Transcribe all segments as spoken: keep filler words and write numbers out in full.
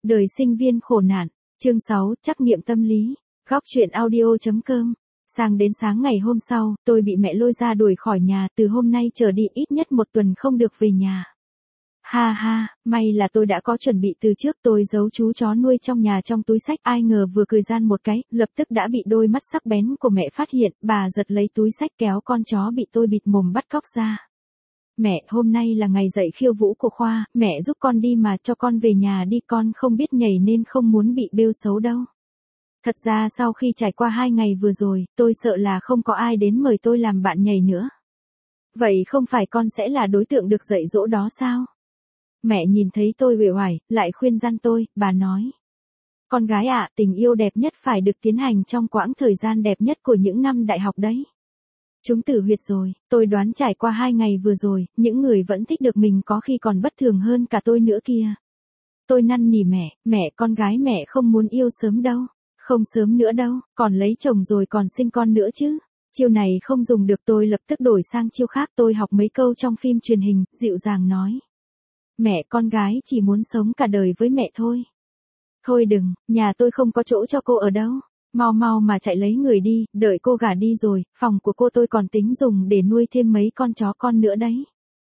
Đời sinh viên khổ nạn, chương sáu, trắc nghiệm tâm lý, góc truyện audio.com. Sang đến sáng ngày hôm sau, tôi bị mẹ lôi ra đuổi khỏi nhà, từ hôm nay trở đi ít nhất một tuần không được về nhà. Ha ha, may là tôi đã có chuẩn bị từ trước, tôi giấu chú chó nuôi trong nhà trong túi xách, ai ngờ vừa cười gian một cái, lập tức đã bị đôi mắt sắc bén của mẹ phát hiện, bà giật lấy túi xách kéo con chó bị tôi bịt mồm bắt cóc ra. Mẹ, hôm nay là ngày dạy khiêu vũ của khoa, mẹ giúp con đi mà, cho con về nhà đi, con không biết nhảy nên không muốn bị bêu xấu đâu. Thật ra sau khi trải qua hai ngày vừa rồi, tôi sợ là không có ai đến mời tôi làm bạn nhảy nữa. Vậy không phải con sẽ là đối tượng được dạy dỗ đó sao? Mẹ nhìn thấy tôi uể oải, lại khuyên răn tôi, bà nói. Con gái ạ, tình yêu đẹp nhất phải được tiến hành trong quãng thời gian đẹp nhất của những năm đại học đấy. Chúng tử huyệt rồi, tôi đoán trải qua hai ngày vừa rồi, những người vẫn thích được mình có khi còn bất thường hơn cả tôi nữa kia. Tôi năn nỉ mẹ, mẹ, con gái mẹ không muốn yêu sớm đâu, không sớm nữa đâu, còn lấy chồng rồi còn sinh con nữa chứ. Chiêu này không dùng được, tôi lập tức đổi sang chiêu khác, tôi học mấy câu trong phim truyền hình, dịu dàng nói. Mẹ, con gái chỉ muốn sống cả đời với mẹ thôi. Thôi đừng, nhà tôi không có chỗ cho cô ở đâu. Mau mau mà chạy lấy người đi, đợi cô gả đi rồi, phòng của cô tôi còn tính dùng để nuôi thêm mấy con chó con nữa đấy.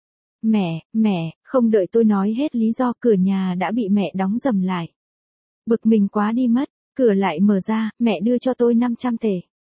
Mẹ, mẹ, không đợi tôi nói hết lý do, cửa nhà đã bị mẹ đóng rầm lại. Bực mình quá đi mất, cửa lại mở ra, mẹ đưa cho tôi năm trăm tệ.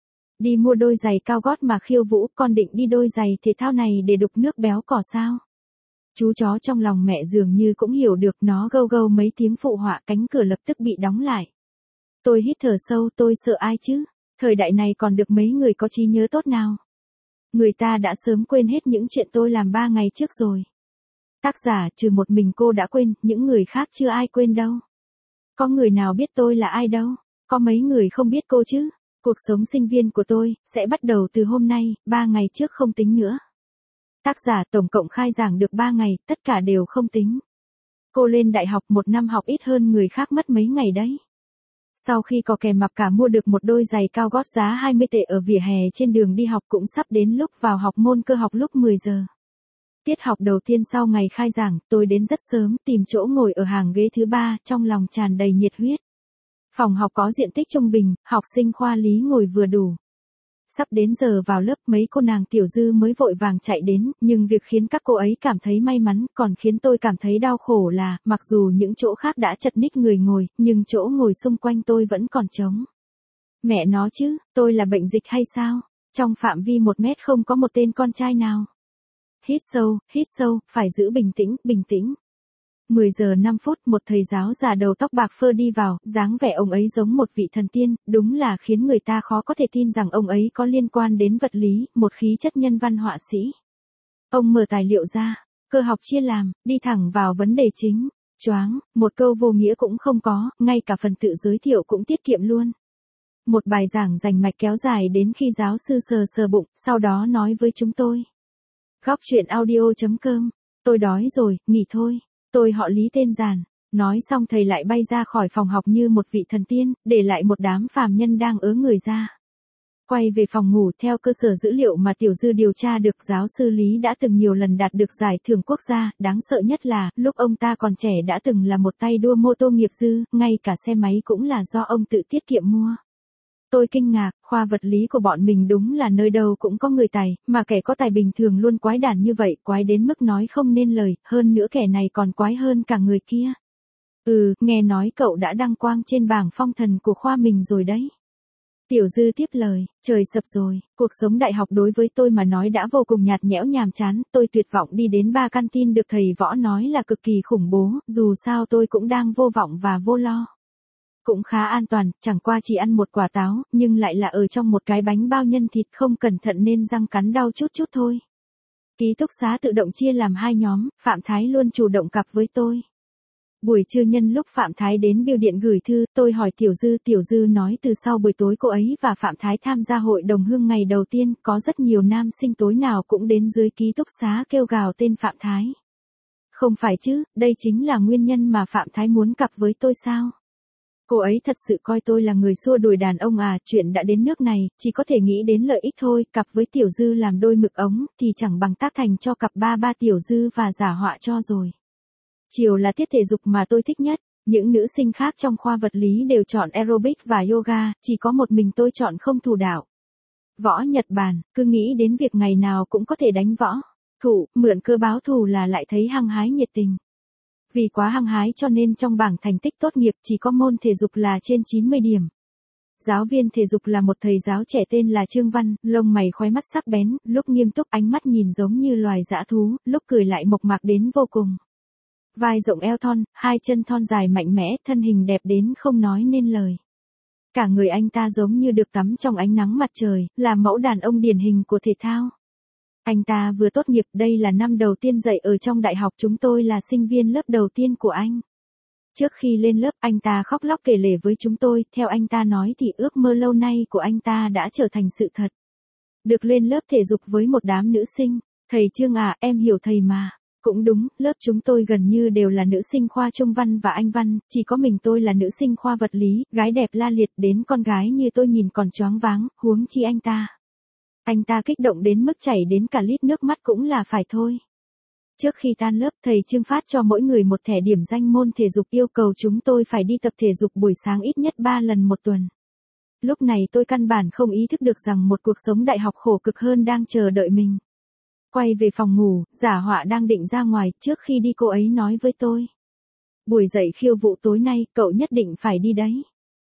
Đi mua đôi giày cao gót mà khiêu vũ, con định đi đôi giày thể thao này để đục nước béo cỏ sao? Chú chó trong lòng mẹ dường như cũng hiểu được, nó gâu gâu mấy tiếng phụ họa, cánh cửa lập tức bị đóng lại. Tôi hít thở sâu, tôi sợ ai chứ? Thời đại này còn được mấy người có trí nhớ tốt nào? Người ta đã sớm quên hết những chuyện tôi làm ba ngày trước rồi. Tác giả, trừ một mình cô đã quên, những người khác chưa ai quên đâu. Có người nào biết tôi là ai đâu? Có mấy người không biết cô chứ? Cuộc sống sinh viên của tôi sẽ bắt đầu từ hôm nay, ba ngày trước không tính nữa. Tác giả, tổng cộng khai giảng được ba ngày, tất cả đều không tính. Cô lên đại học một năm học ít hơn người khác mất mấy ngày đấy. Sau khi có kèm mặc cả mua được một đôi giày cao gót giá hai mươi tệ ở vỉa hè trên đường đi học, cũng sắp đến lúc vào học môn cơ học lúc mười giờ. Tiết học đầu tiên sau ngày khai giảng, tôi đến rất sớm, tìm chỗ ngồi ở hàng ghế thứ ba, trong lòng tràn đầy nhiệt huyết. Phòng học có diện tích trung bình, học sinh khoa lý ngồi vừa đủ. Sắp đến giờ vào lớp, mấy cô nàng tiểu dư mới vội vàng chạy đến, nhưng việc khiến các cô ấy cảm thấy may mắn, còn khiến tôi cảm thấy đau khổ là, mặc dù những chỗ khác đã chật ních người ngồi, nhưng chỗ ngồi xung quanh tôi vẫn còn trống. Mẹ nó chứ, tôi là bệnh dịch hay sao? Trong phạm vi một mét không có một tên con trai nào. Hít sâu, hít sâu, phải giữ bình tĩnh, bình tĩnh. mười giờ năm phút, một thầy giáo già đầu tóc bạc phơ đi vào, dáng vẻ ông ấy giống một vị thần tiên, đúng là khiến người ta khó có thể tin rằng ông ấy có liên quan đến vật lý, một khí chất nhân văn họa sĩ. Ông mở tài liệu ra, cơ học chia làm, đi thẳng vào vấn đề chính, choáng, một câu vô nghĩa cũng không có, ngay cả phần tự giới thiệu cũng tiết kiệm luôn. Một bài giảng rành mạch kéo dài đến khi giáo sư sờ sờ bụng, sau đó nói với chúng tôi. Góc truyện audio.com, tôi đói rồi, nghỉ thôi. Tôi họ Lý tên giản. Nói xong thầy lại bay ra khỏi phòng học như một vị thần tiên, để lại một đám phàm nhân đang ớ người ra. Quay về phòng ngủ, theo cơ sở dữ liệu mà Tiểu Dư điều tra được, giáo sư Lý đã từng nhiều lần đạt được giải thưởng quốc gia, đáng sợ nhất là, lúc ông ta còn trẻ đã từng là một tay đua mô tô nghiệp dư, ngay cả xe máy cũng là do ông tự tiết kiệm mua. Tôi kinh ngạc, khoa vật lý của bọn mình đúng là nơi đâu cũng có người tài, mà kẻ có tài bình thường luôn quái đản như vậy, quái đến mức nói không nên lời, hơn nữa kẻ này còn quái hơn cả người kia. Ừ, nghe nói cậu đã đăng quang trên bảng phong thần của khoa mình rồi đấy. Tiểu Dư tiếp lời, trời sập rồi, cuộc sống đại học đối với tôi mà nói đã vô cùng nhạt nhẽo nhàm chán, tôi tuyệt vọng đi đến ba căn tin được thầy Võ nói là cực kỳ khủng bố, dù sao tôi cũng đang vô vọng và vô lo. Cũng khá an toàn, chẳng qua chỉ ăn một quả táo, nhưng lại là ở trong một cái bánh bao nhân thịt, không cẩn thận nên răng cắn đau chút chút thôi. Ký túc xá tự động chia làm hai nhóm, Phạm Thái luôn chủ động cặp với tôi. Buổi trưa nhân lúc Phạm Thái đến bưu điện gửi thư, tôi hỏi Tiểu Dư, Tiểu Dư nói từ sau buổi tối cô ấy và Phạm Thái tham gia hội đồng hương ngày đầu tiên, có rất nhiều nam sinh tối nào cũng đến dưới ký túc xá kêu gào tên Phạm Thái. Không phải chứ, đây chính là nguyên nhân mà Phạm Thái muốn cặp với tôi sao? Cô ấy thật sự coi tôi là người xua đuổi đàn ông à, chuyện đã đến nước này, chỉ có thể nghĩ đến lợi ích thôi, cặp với Tiểu Dư làm đôi mực ống, thì chẳng bằng tác thành cho cặp ba ba Tiểu Dư và giả họa cho rồi. Chiều là tiết thể dục mà tôi thích nhất, Những nữ sinh khác trong khoa vật lý đều chọn aerobic và yoga, chỉ có một mình tôi chọn không thủ đạo. Võ Nhật Bản, cứ nghĩ đến việc ngày nào cũng có thể đánh võ. Thủ, mượn cơ báo thù là lại thấy hăng hái nhiệt tình. Vì quá hăng hái cho nên trong bảng thành tích tốt nghiệp chỉ có môn thể dục là trên chín mươi điểm. Giáo viên thể dục là một thầy giáo trẻ tên là Trương Văn, lông mày khóe mắt sắc bén, lúc nghiêm túc ánh mắt nhìn giống như loài dã thú, lúc cười lại mộc mạc đến vô cùng. Vai rộng eo thon, hai chân thon dài mạnh mẽ, thân hình đẹp đến không nói nên lời. Cả người anh ta giống như được tắm trong ánh nắng mặt trời, là mẫu đàn ông điển hình của thể thao. Anh ta vừa tốt nghiệp, đây là năm đầu tiên dạy ở trong đại học, chúng tôi là sinh viên lớp đầu tiên của anh. Trước khi lên lớp, anh ta khóc lóc kể lể với chúng tôi, theo anh ta nói thì ước mơ lâu nay của anh ta đã trở thành sự thật. Được lên lớp thể dục với một đám nữ sinh. Thầy Trương à, em hiểu thầy mà. Cũng đúng, lớp chúng tôi gần như đều là nữ sinh khoa Trung Văn và Anh Văn, chỉ có mình tôi là nữ sinh khoa vật lý, gái đẹp la liệt đến con gái như tôi nhìn còn choáng váng, huống chi anh ta. Anh ta kích động đến mức chảy đến cả lít nước mắt cũng là phải thôi. Trước khi tan lớp, thầy Trương phát cho mỗi người một thẻ điểm danh môn thể dục, yêu cầu chúng tôi phải đi tập thể dục buổi sáng ít nhất ba lần một tuần. Lúc này tôi căn bản không ý thức được rằng một cuộc sống đại học khổ cực hơn đang chờ đợi mình. Quay về phòng ngủ, Giả Họa đang định ra ngoài, trước khi đi cô ấy nói với tôi. Buổi dậy khiêu vũ tối nay, cậu nhất định phải đi đấy.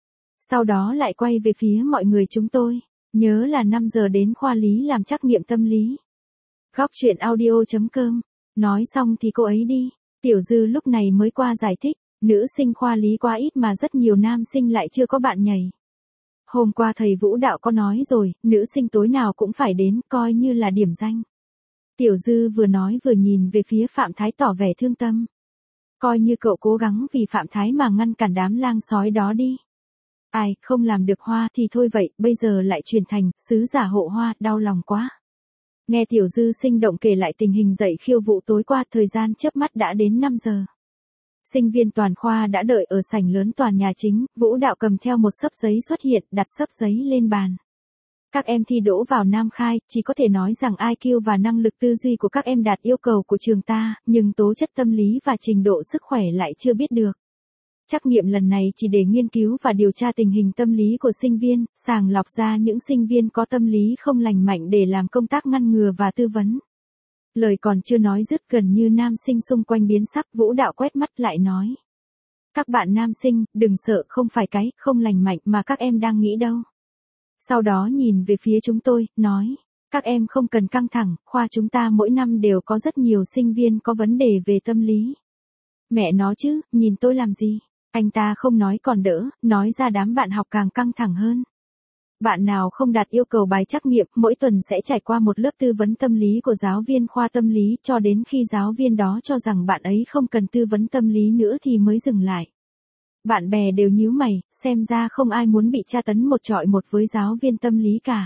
Sau đó lại quay về phía mọi người chúng tôi, nhớ là năm giờ đến khoa lý làm trắc nghiệm tâm lý. Góc chuyện audio chấm com. Nói xong thì cô ấy đi. Tiểu Dư lúc này mới qua giải thích, nữ sinh khoa lý quá ít mà rất nhiều nam sinh lại chưa có bạn nhảy. Hôm qua thầy Vũ Đạo có nói rồi, nữ sinh tối nào cũng phải đến, coi như là điểm danh. Tiểu Dư vừa nói vừa nhìn về phía Phạm Thái tỏ vẻ thương tâm. Coi như cậu cố gắng vì Phạm Thái mà ngăn cản đám lang sói đó đi. Ai, không làm được Hoa thì thôi vậy, bây giờ lại chuyển thành sứ giả hộ Hoa, đau lòng quá. Nghe Tiểu Dư sinh động kể lại tình hình dạy khiêu vũ tối qua, thời gian chớp mắt đã đến năm giờ. Sinh viên toàn khoa đã đợi ở sảnh lớn tòa nhà chính, Vũ Đạo cầm theo một xấp giấy xuất hiện, đặt xấp giấy lên bàn. Các em thi đỗ vào Nam Khai, chỉ có thể nói rằng i kiu và năng lực tư duy của các em đạt yêu cầu của trường ta, nhưng tố chất tâm lý và trình độ sức khỏe lại chưa biết được. Trắc nghiệm lần này chỉ để nghiên cứu và điều tra tình hình tâm lý của sinh viên, sàng lọc ra những sinh viên có tâm lý không lành mạnh để làm công tác ngăn ngừa và tư vấn. Lời còn chưa nói dứt, gần như nam sinh xung quanh biến sắc, Vũ Đạo quét mắt lại nói. Các bạn nam sinh, đừng sợ, không phải cái không lành mạnh mà các em đang nghĩ đâu. Sau đó nhìn về phía chúng tôi, nói, các em không cần căng thẳng, khoa chúng ta mỗi năm đều có rất nhiều sinh viên có vấn đề về tâm lý. Mẹ nó chứ, nhìn tôi làm gì? Anh ta không nói còn đỡ, nói ra đám bạn học càng căng thẳng hơn. Bạn nào không đạt yêu cầu bài trắc nghiệm, mỗi tuần sẽ trải qua một lớp tư vấn tâm lý của giáo viên khoa tâm lý, cho đến khi giáo viên đó cho rằng bạn ấy không cần tư vấn tâm lý nữa thì mới dừng lại. Bạn bè đều nhíu mày, xem ra không ai muốn bị tra tấn một trọi một với giáo viên tâm lý cả.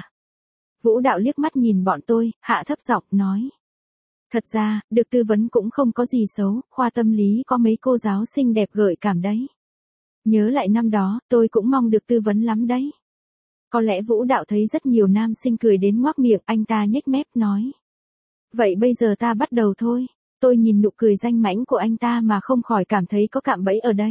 Vũ Đạo liếc mắt nhìn bọn tôi, hạ thấp giọng nói. Thật ra, được tư vấn cũng không có gì xấu, khoa tâm lý có mấy cô giáo xinh đẹp gợi cảm đấy. Nhớ lại năm đó, tôi cũng mong được tư vấn lắm đấy. Có lẽ Vũ Đạo thấy rất nhiều nam sinh cười đến ngoác miệng, anh ta nhếch mép nói. Vậy bây giờ ta bắt đầu thôi. Tôi nhìn nụ cười danh mãnh của anh ta mà không khỏi cảm thấy có cạm bẫy ở đây.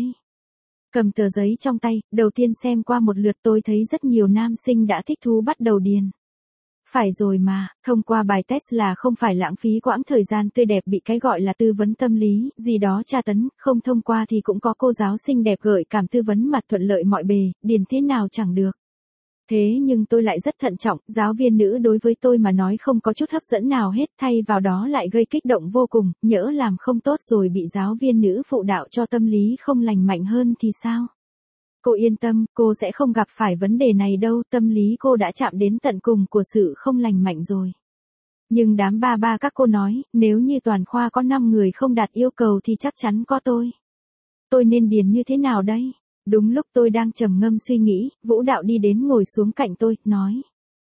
Cầm tờ giấy trong tay, đầu tiên xem qua một lượt, tôi thấy rất nhiều nam sinh đã thích thú bắt đầu điền. Phải rồi mà, thông qua bài test là không phải lãng phí quãng thời gian tươi đẹp bị cái gọi là tư vấn tâm lý, gì đó tra tấn, không thông qua thì cũng có cô giáo xinh đẹp gợi cảm tư vấn mặt thuận lợi mọi bề, điền thế nào chẳng được. Thế nhưng tôi lại rất thận trọng, giáo viên nữ đối với tôi mà nói không có chút hấp dẫn nào hết, thay vào đó lại gây kích động vô cùng, nhỡ làm không tốt rồi bị giáo viên nữ phụ đạo cho tâm lý không lành mạnh hơn thì sao? Cô yên tâm, cô sẽ không gặp phải vấn đề này đâu, tâm lý cô đã chạm đến tận cùng của sự không lành mạnh rồi. Nhưng đám ba ba các cô nói, nếu như toàn khoa có năm người không đạt yêu cầu thì chắc chắn có tôi. Tôi nên điền như thế nào đây? Đúng lúc tôi đang trầm ngâm suy nghĩ, Vũ Đạo đi đến ngồi xuống cạnh tôi, nói.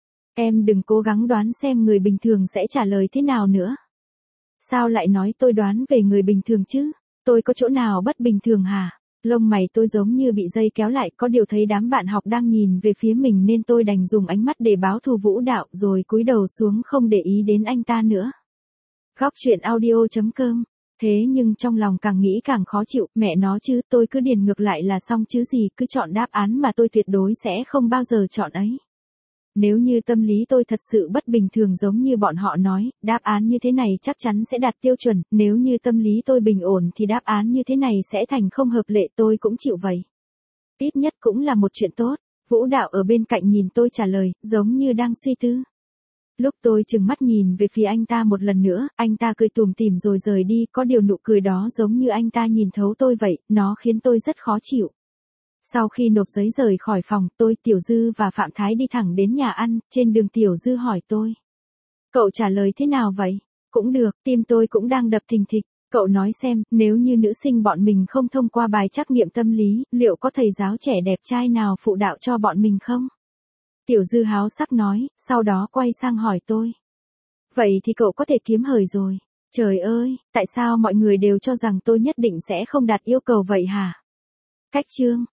Em đừng cố gắng đoán xem người bình thường sẽ trả lời thế nào nữa. Sao lại nói tôi đoán về người bình thường chứ? Tôi có chỗ nào bất bình thường hả? Lông mày tôi giống như bị dây kéo lại, có điều thấy đám bạn học đang nhìn về phía mình nên tôi đành dùng ánh mắt để báo thù Vũ Đạo rồi cúi đầu xuống không để ý đến anh ta nữa. Góc chuyện audio chấm com Thế nhưng trong lòng càng nghĩ càng khó chịu, mẹ nó chứ, tôi cứ điền ngược lại là xong chứ gì, cứ chọn đáp án mà tôi tuyệt đối sẽ không bao giờ chọn ấy. Nếu như tâm lý tôi thật sự bất bình thường giống như bọn họ nói, đáp án như thế này chắc chắn sẽ đạt tiêu chuẩn, nếu như tâm lý tôi bình ổn thì đáp án như thế này sẽ thành không hợp lệ, tôi cũng chịu vậy. Ít nhất cũng là một chuyện tốt. Vũ Đạo ở bên cạnh nhìn tôi trả lời, giống như đang suy tư. Lúc tôi trừng mắt nhìn về phía anh ta một lần nữa, anh ta cười tủm tỉm rồi rời đi, có điều nụ cười đó giống như anh ta nhìn thấu tôi vậy, nó khiến tôi rất khó chịu. Sau khi nộp giấy rời khỏi phòng, tôi, Tiểu Dư và Phạm Thái đi thẳng đến nhà ăn, trên đường Tiểu Dư hỏi tôi. Cậu trả lời thế nào vậy? Cũng được, tim tôi cũng đang đập thình thịch. Cậu nói xem, nếu như nữ sinh bọn mình không thông qua bài trắc nghiệm tâm lý, liệu có thầy giáo trẻ đẹp trai nào phụ đạo cho bọn mình không? Tiểu Dư háo sắc nói, sau đó quay sang hỏi tôi. Vậy thì cậu có thể kiếm hời rồi. Trời ơi, tại sao mọi người đều cho rằng tôi nhất định sẽ không đạt yêu cầu vậy hả? Cách chương